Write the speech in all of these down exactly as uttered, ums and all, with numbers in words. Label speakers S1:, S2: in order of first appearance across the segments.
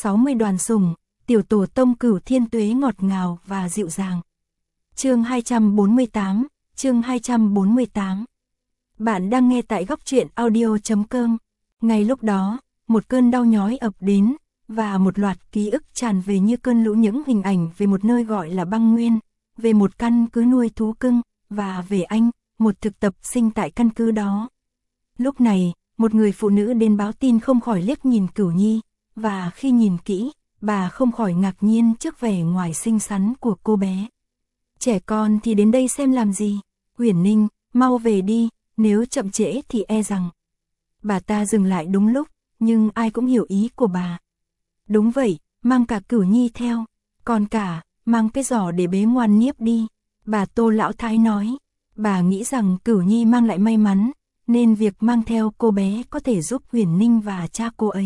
S1: sáu mươi đoàn sủng, tiểu tổ tông Cửu Thiên Tuế ngọt ngào và dịu dàng. Chương hai trăm bốn mươi tám, chương hai trăm bốn mươi tám. Bạn đang nghe tại góc truyện audio chấm com. Ngay lúc đó, một cơn đau nhói ập đến, và một loạt ký ức tràn về như cơn lũ những hình ảnh về một nơi gọi là băng nguyên, về một căn cứ nuôi thú cưng, và về anh, một thực tập sinh tại căn cứ đó. Lúc này, một người phụ nữ đến báo tin không khỏi liếc nhìn Cửu Nhi, và khi nhìn kỹ, bà không khỏi ngạc nhiên trước vẻ ngoài xinh xắn của cô bé. Trẻ con thì đến đây xem làm gì? Uyển Ninh, mau về đi, nếu chậm trễ thì e rằng. Bà ta dừng lại đúng lúc, nhưng ai cũng hiểu ý của bà. Đúng vậy, mang cả Cửu Nhi theo, còn cả, mang cái giỏ để bế ngoan Niếp đi. Bà Tô Lão Thái nói, bà nghĩ rằng Cửu Nhi mang lại may mắn, nên việc mang theo cô bé có thể giúp Uyển Ninh và cha cô ấy.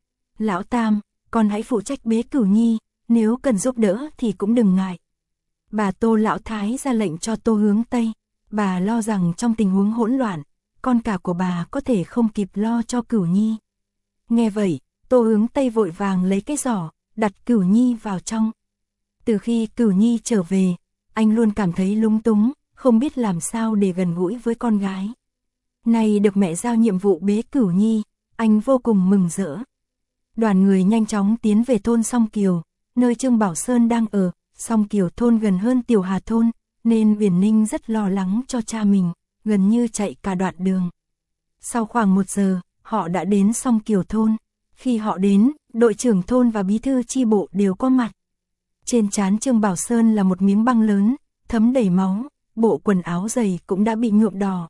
S1: Lão Tam, con hãy phụ trách bế Cửu Nhi, nếu cần giúp đỡ thì cũng đừng ngại. Bà Tô Lão Thái ra lệnh cho Tô Hướng Tây, bà lo rằng trong tình huống hỗn loạn, con cả của bà có thể không kịp lo cho Cửu Nhi. Nghe vậy, Tô Hướng Tây vội vàng lấy cái giỏ, đặt Cửu Nhi vào trong. Từ khi Cửu Nhi trở về, anh luôn cảm thấy lúng túng, không biết làm sao để gần gũi với con gái. Nay được mẹ giao nhiệm vụ bế Cửu Nhi, anh vô cùng mừng rỡ. Đoàn người nhanh chóng tiến về thôn Song Kiều, nơi Trương Bảo Sơn đang ở. Song Kiều thôn gần hơn Tiểu Hà thôn, nên Uyển Ninh rất lo lắng cho cha mình, gần như chạy cả đoạn đường. Sau khoảng một giờ, họ đã đến Song Kiều thôn. Khi họ đến, đội trưởng thôn và bí thư chi bộ đều có mặt. Trên trán Trương Bảo Sơn là một miếng băng lớn, thấm đầy máu, bộ quần áo dày cũng đã bị nhuộm đỏ.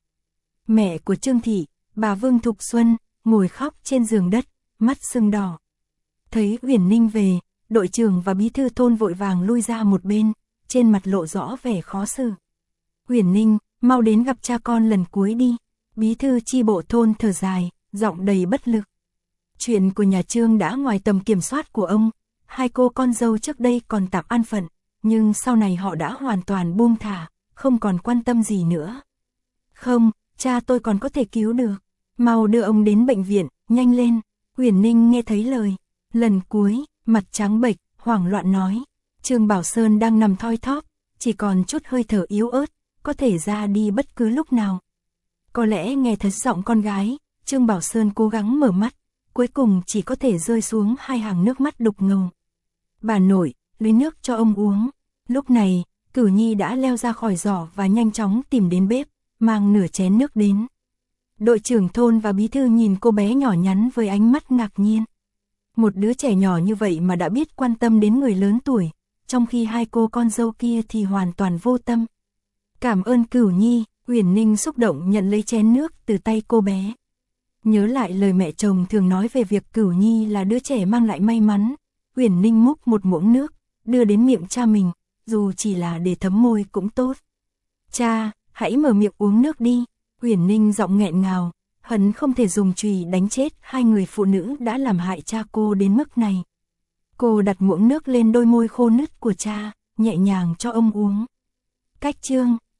S1: Mẹ của Trương Thị, bà Vương Thục Xuân, ngồi khóc trên giường đất, mắt sưng đỏ. Thấy Uyển Ninh về, đội trưởng và bí thư thôn vội vàng lui ra một bên, trên mặt lộ rõ vẻ khó xử. Uyển Ninh, mau đến gặp cha con lần cuối đi. Bí thư chi bộ thôn thở dài, giọng đầy bất lực. Chuyện của nhà Trương đã ngoài tầm kiểm soát của ông, hai cô con dâu trước đây còn tạm an phận, nhưng sau này họ đã hoàn toàn buông thả, không còn quan tâm gì nữa. Không, cha tôi còn có thể cứu được. Mau đưa ông đến bệnh viện, nhanh lên. Uyển Ninh nghe thấy lời. Lần cuối, mặt trắng bệch, hoảng loạn nói. Trương Bảo Sơn đang nằm thoi thóp, chỉ còn chút hơi thở yếu ớt, có thể ra đi bất cứ lúc nào. Có lẽ nghe thấy giọng con gái, Trương Bảo Sơn cố gắng mở mắt, cuối cùng chỉ có thể rơi xuống hai hàng nước mắt đục ngầu. Bà nội, lấy nước cho ông uống. Lúc này, Cửu Nhi đã leo ra khỏi giỏ và nhanh chóng tìm đến bếp, mang nửa chén nước đến. Đội trưởng thôn và bí thư nhìn cô bé nhỏ nhắn với ánh mắt ngạc nhiên. Một đứa trẻ nhỏ như vậy mà đã biết quan tâm đến người lớn tuổi, trong khi hai cô con dâu kia thì hoàn toàn vô tâm. Cảm ơn Cửu Nhi, Uyển Ninh xúc động nhận lấy chén nước từ tay cô bé. Nhớ lại lời mẹ chồng thường nói về việc Cửu Nhi là đứa trẻ mang lại may mắn, Uyển Ninh múc một muỗng nước, đưa đến miệng cha mình, dù chỉ là để thấm môi cũng tốt. Cha, hãy mở miệng uống nước đi. Uyển Ninh giọng nghẹn ngào, hận không thể dùng chùy đánh chết hai người phụ nữ đã làm hại cha cô đến mức này. Cô đặt muỗng nước lên đôi môi khô nứt của cha, nhẹ nhàng cho ông uống. Cách Trương,